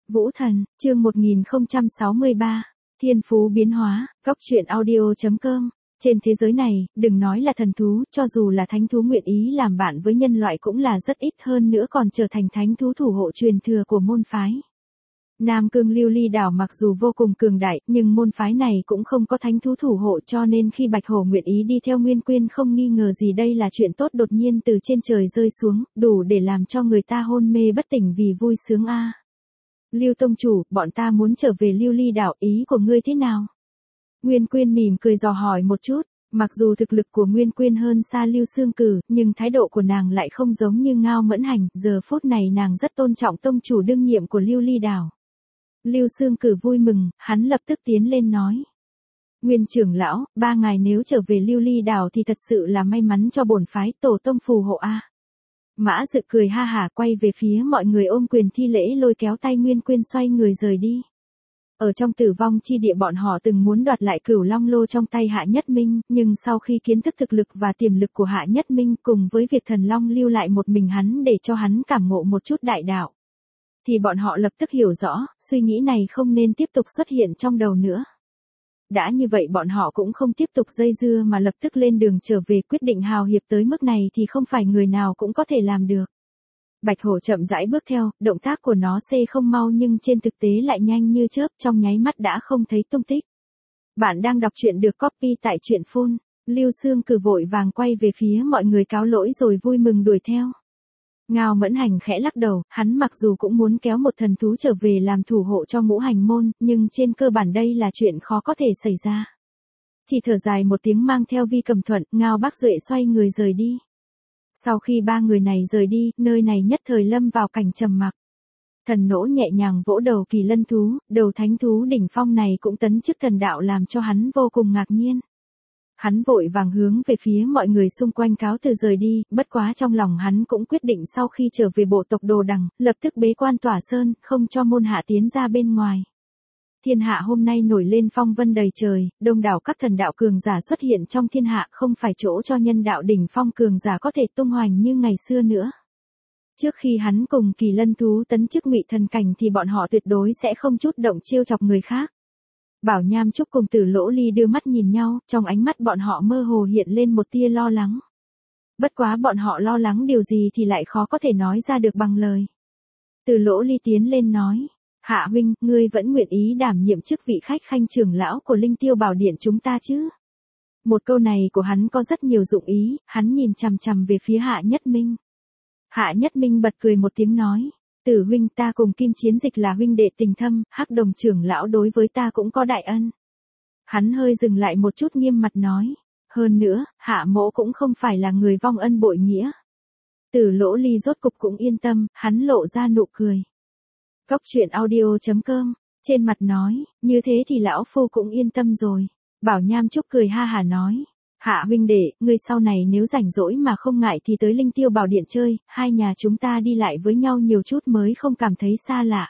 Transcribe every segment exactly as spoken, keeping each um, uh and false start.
Vũ Thần, chương một nghìn không trăm sáu mươi ba, Thiên phú biến hóa, góc truyện audio chấm com. Trên thế giới này, đừng nói là thần thú, cho dù là thánh thú nguyện ý làm bạn với nhân loại cũng là rất ít, hơn nữa còn trở thành thánh thú thủ hộ truyền thừa của môn phái. Nam Cương Lưu Ly đảo mặc dù vô cùng cường đại, nhưng môn phái này cũng không có thánh thú thủ hộ, cho nên khi Bạch Hổ nguyện ý đi theo Nguyên Quyên không nghi ngờ gì đây là chuyện tốt đột nhiên từ trên trời rơi xuống, đủ để làm cho người ta hôn mê bất tỉnh vì vui sướng a. À. Lưu tông chủ, bọn ta muốn trở về Lưu Ly đảo, ý của ngươi thế nào? Nguyên Quyên mỉm cười dò hỏi một chút, mặc dù thực lực của Nguyên Quyên hơn xa Lưu Xương Cử, nhưng thái độ của nàng lại không giống như Ngao Mẫn Hành, giờ phút này nàng rất tôn trọng tông chủ đương nhiệm của Lưu Ly đảo. Lưu Xương Cử vui mừng, hắn lập tức tiến lên nói. Nguyên trưởng lão, ba ngài nếu trở về Lưu Ly đảo thì thật sự là may mắn cho bổn phái, tổ tông phù hộ a. À. Mã Dự cười ha hả quay về phía mọi người ôm quyền thi lễ lôi kéo tay Nguyên Quyên xoay người rời đi. Ở trong tử vong chi địa bọn họ từng muốn đoạt lại Cửu Long Lô trong tay Hạ Nhất Minh, nhưng sau khi kiến thức thực lực và tiềm lực của Hạ Nhất Minh cùng với việc Thần Long lưu lại một mình hắn để cho hắn cảm ngộ một chút đại đạo, thì bọn họ lập tức hiểu rõ, suy nghĩ này không nên tiếp tục xuất hiện trong đầu nữa. Đã như vậy bọn họ cũng không tiếp tục dây dưa mà lập tức lên đường trở về, quyết định hào hiệp tới mức này thì không phải người nào cũng có thể làm được. Bạch Hổ chậm rãi bước theo, động tác của nó xê không mau nhưng trên thực tế lại nhanh như chớp, trong nháy mắt đã không thấy tung tích. Bạn đang đọc truyện được copy tại truyện phun. Lưu Xương Cử vội vàng quay về phía mọi người cáo lỗi rồi vui mừng đuổi theo. Ngao Mẫn Hành khẽ lắc đầu, hắn mặc dù cũng muốn kéo một thần thú trở về làm thủ hộ cho ngũ hành môn, nhưng trên cơ bản đây là chuyện khó có thể xảy ra. Chỉ thở dài một tiếng mang theo Vi Cầm Thuận, Ngao Bác Duệ xoay người rời đi. Sau khi ba người này rời đi, nơi này nhất thời lâm vào cảnh trầm mặc. Thần Nỗ nhẹ nhàng vỗ đầu Kỳ Lân thú, đầu thánh thú đỉnh phong này cũng tấn chức thần đạo làm cho hắn vô cùng ngạc nhiên. Hắn vội vàng hướng về phía mọi người xung quanh cáo từ rời đi, bất quá trong lòng hắn cũng quyết định sau khi trở về bộ tộc Đồ Đằng, lập tức bế quan tỏa sơn, không cho môn hạ tiến ra bên ngoài. Thiên hạ hôm nay nổi lên phong vân đầy trời, đông đảo các thần đạo cường giả xuất hiện trong thiên hạ, không phải chỗ cho nhân đạo đỉnh phong cường giả có thể tung hoành như ngày xưa nữa. Trước khi hắn cùng Kỳ Lân thú tấn chức ngụy thần cảnh thì bọn họ tuyệt đối sẽ không chút động chiêu chọc người khác. Bảo Nham Trúc cùng Tử Lỗ Ly đưa mắt nhìn nhau, trong ánh mắt bọn họ mơ hồ hiện lên một tia lo lắng. Bất quá bọn họ lo lắng điều gì thì lại khó có thể nói ra được bằng lời. Tử Lỗ Ly tiến lên nói. Hạ huynh, ngươi vẫn nguyện ý đảm nhiệm chức vị khách khanh trưởng lão của Linh Tiêu Bảo Điện chúng ta chứ? Một câu này của hắn có rất nhiều dụng ý, hắn nhìn chằm chằm về phía Hạ Nhất Minh. Hạ Nhất Minh bật cười một tiếng nói, Tử huynh, ta cùng Kim Chiến Dịch là huynh đệ tình thâm, Hắc Đồng trưởng lão đối với ta cũng có đại ân. Hắn hơi dừng lại một chút nghiêm mặt nói, hơn nữa, Hạ mỗ cũng không phải là người vong ân bội nghĩa. Tử Lỗ Ly rốt cục cũng yên tâm, hắn lộ ra nụ cười. Góc truyện audio chấm com, trên mặt nói, như thế thì lão phu cũng yên tâm rồi. Bảo Nham Trúc cười ha hà nói, Hạ huynh đệ, ngươi sau này nếu rảnh rỗi mà không ngại thì tới Linh Tiêu Bảo Điện chơi, hai nhà chúng ta đi lại với nhau nhiều chút mới không cảm thấy xa lạ.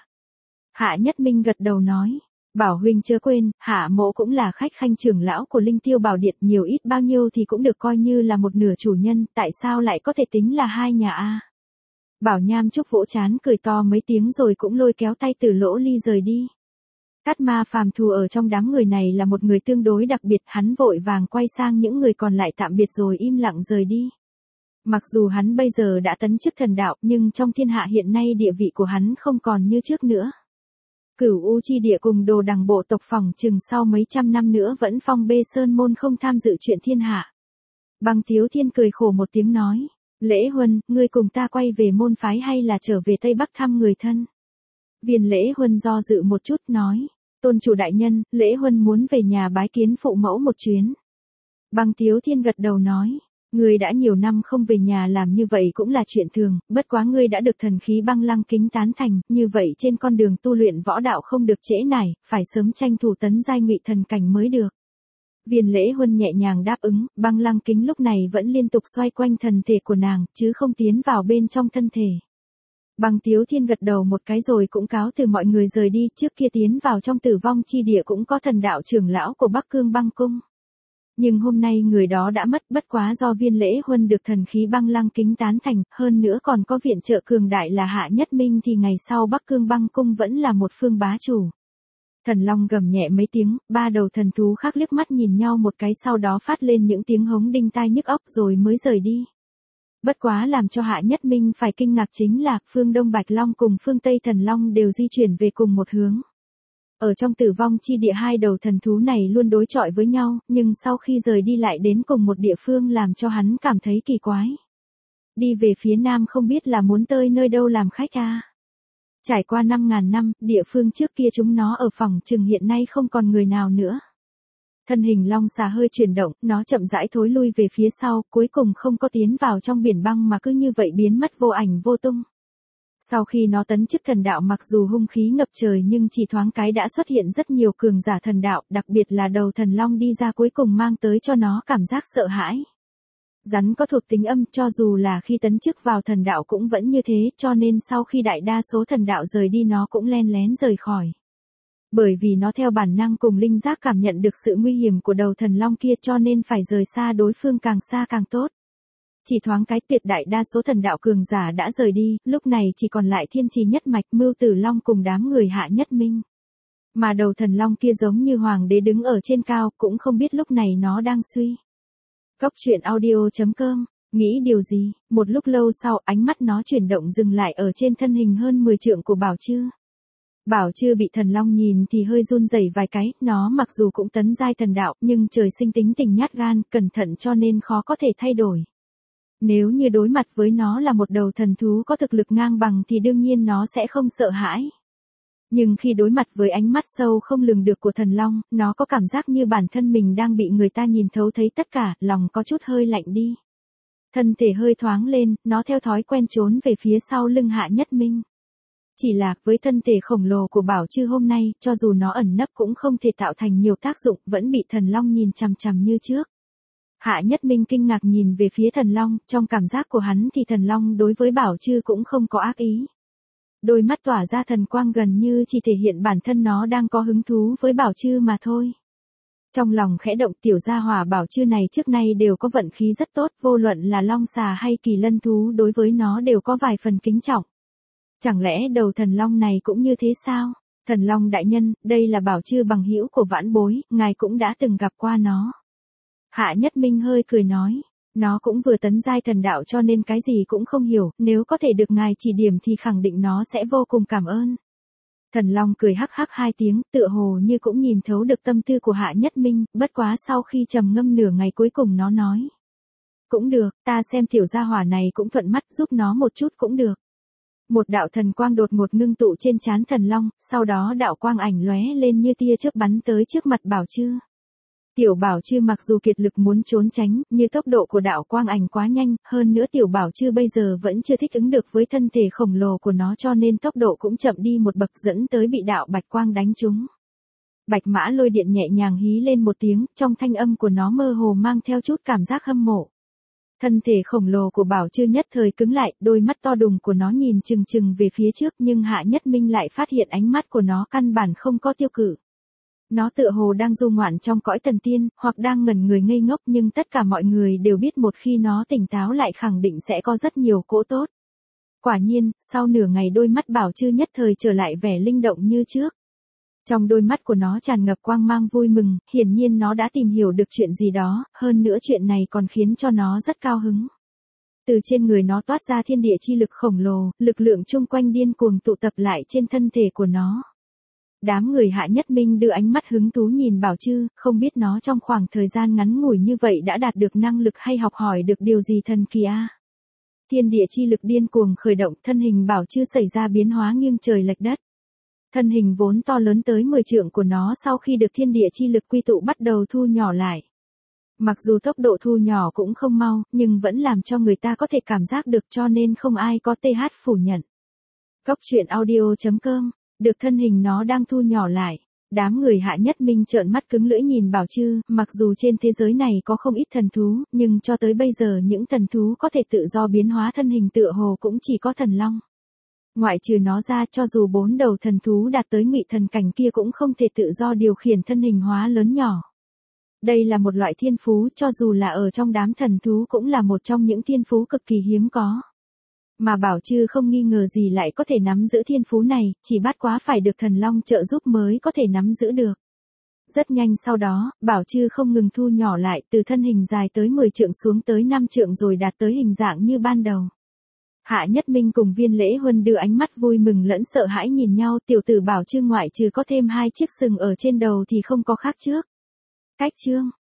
Hạ Nhất Minh gật đầu nói, Bảo huynh chớ quên, Hạ mỗ cũng là khách khanh trưởng lão của Linh Tiêu Bảo Điện, nhiều ít bao nhiêu thì cũng được coi như là một nửa chủ nhân, tại sao lại có thể tính là hai nhà a? Bảo Nham Trúc vỗ chán cười to mấy tiếng rồi cũng lôi kéo tay Tử Lỗ Ly rời đi. Cát Ma phàm thù ở trong đám người này là một người tương đối đặc biệt, hắn vội vàng quay sang những người còn lại tạm biệt rồi im lặng rời đi. Mặc dù hắn bây giờ đã tấn chức thần đạo, nhưng trong thiên hạ hiện nay địa vị của hắn không còn như trước nữa. Cửu U chi địa cùng Đồ Đằng bộ tộc phòng chừng sau mấy trăm năm nữa vẫn phong bê sơn môn không tham dự chuyện thiên hạ. Băng Tiếu Thiên cười khổ một tiếng nói. Lễ Huân, ngươi cùng ta quay về môn phái hay là trở về Tây Bắc thăm người thân? Viên Lễ Huân do dự một chút nói, tôn chủ đại nhân, Lễ Huân muốn về nhà bái kiến phụ mẫu một chuyến. Băng Tiếu Thiên gật đầu nói, ngươi đã nhiều năm không về nhà làm như vậy cũng là chuyện thường, bất quá ngươi đã được thần khí Băng Lăng Kính tán thành, như vậy trên con đường tu luyện võ đạo không được trễ nải, phải sớm tranh thủ tấn giai ngụy thần cảnh mới được. Viên Lễ Huân nhẹ nhàng đáp ứng, Băng Lăng Kính lúc này vẫn liên tục xoay quanh thần thể của nàng, chứ không tiến vào bên trong thân thể. Băng Tiếu Thiên gật đầu một cái rồi cũng cáo từ mọi người rời đi, trước kia tiến vào trong tử vong chi địa cũng có thần đạo trưởng lão của Bắc Cương Băng Cung. Nhưng hôm nay người đó đã mất, bất quá do Viên Lễ Huân được thần khí băng lăng kính tán thành, hơn nữa còn có viện trợ cường đại là Hạ Nhất Minh thì ngày sau Bắc Cương băng cung vẫn là một phương bá chủ. Thần Long gầm nhẹ mấy tiếng, ba đầu thần thú khác liếc mắt nhìn nhau một cái sau đó phát lên những tiếng hống đinh tai nhức óc rồi mới rời đi. Bất quá làm cho Hạ Nhất Minh phải kinh ngạc chính là phương Đông Bạch Long cùng phương Tây Thần Long đều di chuyển về cùng một hướng. Ở trong tử vong chi địa hai đầu thần thú này luôn đối chọi với nhau, nhưng sau khi rời đi lại đến cùng một địa phương làm cho hắn cảm thấy kỳ quái. Đi về phía nam không biết là muốn tới nơi đâu làm khách à. Trải qua năm ngàn năm, địa phương trước kia chúng nó ở phòng chừng hiện nay không còn người nào nữa. Thân hình long xà hơi chuyển động, nó chậm rãi thối lui về phía sau, cuối cùng không có tiến vào trong biển băng mà cứ như vậy biến mất vô ảnh vô tung. Sau khi nó tấn chức thần đạo mặc dù hung khí ngập trời nhưng chỉ thoáng cái đã xuất hiện rất nhiều cường giả thần đạo, đặc biệt là đầu thần long đi ra cuối cùng mang tới cho nó cảm giác sợ hãi. Rắn có thuộc tính âm cho dù là khi tấn chức vào thần đạo cũng vẫn như thế cho nên sau khi đại đa số thần đạo rời đi nó cũng len lén rời khỏi. Bởi vì nó theo bản năng cùng linh giác cảm nhận được sự nguy hiểm của đầu thần long kia cho nên phải rời xa đối phương càng xa càng tốt. Chỉ thoáng cái tuyệt đại đa số thần đạo cường giả đã rời đi, lúc này chỉ còn lại Thiên Trì Nhất Mạch Mưu Tử Long cùng đám người Hạ Nhất Minh. Mà đầu thần long kia giống như hoàng đế đứng ở trên cao cũng không biết lúc này nó đang suy. Cốc truyện audio chấm com, nghĩ điều gì, một lúc lâu sau ánh mắt nó chuyển động dừng lại ở trên thân hình hơn mười trượng của Bảo Chư. Bảo Chư bị thần long nhìn thì hơi run rẩy vài cái, nó mặc dù cũng tấn giai thần đạo nhưng trời sinh tính tình nhát gan, cẩn thận cho nên khó có thể thay đổi. Nếu như đối mặt với nó là một đầu thần thú có thực lực ngang bằng thì đương nhiên nó sẽ không sợ hãi. Nhưng khi đối mặt với ánh mắt sâu không lường được của thần long, nó có cảm giác như bản thân mình đang bị người ta nhìn thấu thấy tất cả, lòng có chút hơi lạnh đi. Thân thể hơi thoáng lên, nó theo thói quen trốn về phía sau lưng Hạ Nhất Minh. Chỉ là với thân thể khổng lồ của Bảo Chư hôm nay, cho dù nó ẩn nấp cũng không thể tạo thành nhiều tác dụng, vẫn bị thần long nhìn chằm chằm như trước. Hạ Nhất Minh kinh ngạc nhìn về phía thần long, trong cảm giác của hắn thì thần long đối với Bảo Chư cũng không có ác ý. Đôi mắt tỏa ra thần quang gần như chỉ thể hiện bản thân nó đang có hứng thú với Bảo Chư mà thôi. Trong lòng khẽ động tiểu gia hỏa Bảo Chư này trước nay đều có vận khí rất tốt, vô luận là long xà hay kỳ lân thú đối với nó đều có vài phần kính trọng. Chẳng lẽ đầu thần long này cũng như thế sao? Thần long đại nhân, đây là Bảo Chư bằng hữu của vãn bối, ngài cũng đã từng gặp qua nó. Hạ Nhất Minh hơi cười nói, nó cũng vừa tấn giai thần đạo cho nên cái gì cũng không hiểu, nếu có thể được ngài chỉ điểm thì khẳng định nó sẽ vô cùng cảm ơn. Thần long cười hắc hắc hai tiếng, tựa hồ như cũng nhìn thấu được tâm tư của Hạ Nhất Minh, bất quá sau khi trầm ngâm nửa ngày cuối cùng nó nói. Cũng được, ta xem tiểu gia hỏa này cũng thuận mắt giúp nó một chút cũng được. Một đạo thần quang đột ngột ngưng tụ trên trán thần long, sau đó đạo quang ảnh lóe lên như tia chớp bắn tới trước mặt Bảo Chư. Tiểu Bảo Chư mặc dù kiệt lực muốn trốn tránh, như tốc độ của đạo quang ảnh quá nhanh, hơn nữa Tiểu Bảo Chư bây giờ vẫn chưa thích ứng được với thân thể khổng lồ của nó cho nên tốc độ cũng chậm đi một bậc dẫn tới bị đạo bạch quang đánh trúng. Bạch mã lôi điện nhẹ nhàng hí lên một tiếng, trong thanh âm của nó mơ hồ mang theo chút cảm giác hâm mộ. Thân thể khổng lồ của Bảo Chư nhất thời cứng lại, đôi mắt to đùng của nó nhìn chừng chừng về phía trước nhưng Hạ Nhất Minh lại phát hiện ánh mắt của nó căn bản không có tiêu cự. Nó tựa hồ đang du ngoạn trong cõi thần tiên, hoặc đang ngẩn người ngây ngốc nhưng tất cả mọi người đều biết một khi nó tỉnh táo lại khẳng định sẽ có rất nhiều cỗ tốt. Quả nhiên, sau nửa ngày đôi mắt Bảo Chư nhất thời trở lại vẻ linh động như trước. Trong đôi mắt của nó tràn ngập quang mang vui mừng, hiển nhiên nó đã tìm hiểu được chuyện gì đó, hơn nữa chuyện này còn khiến cho nó rất cao hứng. Từ trên người nó toát ra thiên địa chi lực khổng lồ, lực lượng chung quanh điên cuồng tụ tập lại trên thân thể của nó. Đám người Hạ Nhất Minh đưa ánh mắt hứng thú nhìn Bảo Chư, không biết nó trong khoảng thời gian ngắn ngủi như vậy đã đạt được năng lực hay học hỏi được điều gì thần kỳ a. Thiên địa chi lực điên cuồng khởi động, thân hình Bảo Chư xảy ra biến hóa nghiêng trời lệch đất. Thân hình vốn to lớn tới mười trượng của nó sau khi được thiên địa chi lực quy tụ bắt đầu thu nhỏ lại. Mặc dù tốc độ thu nhỏ cũng không mau, nhưng vẫn làm cho người ta có thể cảm giác được cho nên không ai có th phủ nhận. Cốc truyện audio chấm com, được thân hình nó đang thu nhỏ lại. Đám người Hạ Nhất Minh trợn mắt cứng lưỡi nhìn Bảo Chư, mặc dù trên thế giới này có không ít thần thú, nhưng cho tới bây giờ những thần thú có thể tự do biến hóa thân hình tựa hồ cũng chỉ có thần long. Ngoại trừ nó ra cho dù bốn đầu thần thú đạt tới ngụy thần cảnh kia cũng không thể tự do điều khiển thân hình hóa lớn nhỏ. Đây là một loại thiên phú cho dù là ở trong đám thần thú cũng là một trong những thiên phú cực kỳ hiếm có. Mà Bảo Trư không nghi ngờ gì lại có thể nắm giữ thiên phú này, chỉ bắt quá phải được thần long trợ giúp mới có thể nắm giữ được. Rất nhanh sau đó, Bảo Trư không ngừng thu nhỏ lại từ thân hình dài tới mười trượng xuống tới năm trượng rồi đạt tới hình dạng như ban đầu. Hạ Nhất Minh cùng Viên Lễ Huân đưa ánh mắt vui mừng lẫn sợ hãi nhìn nhau, tiểu tử Bảo Trư ngoại trừ có thêm hai chiếc sừng ở trên đầu thì không có khác trước. Cách chương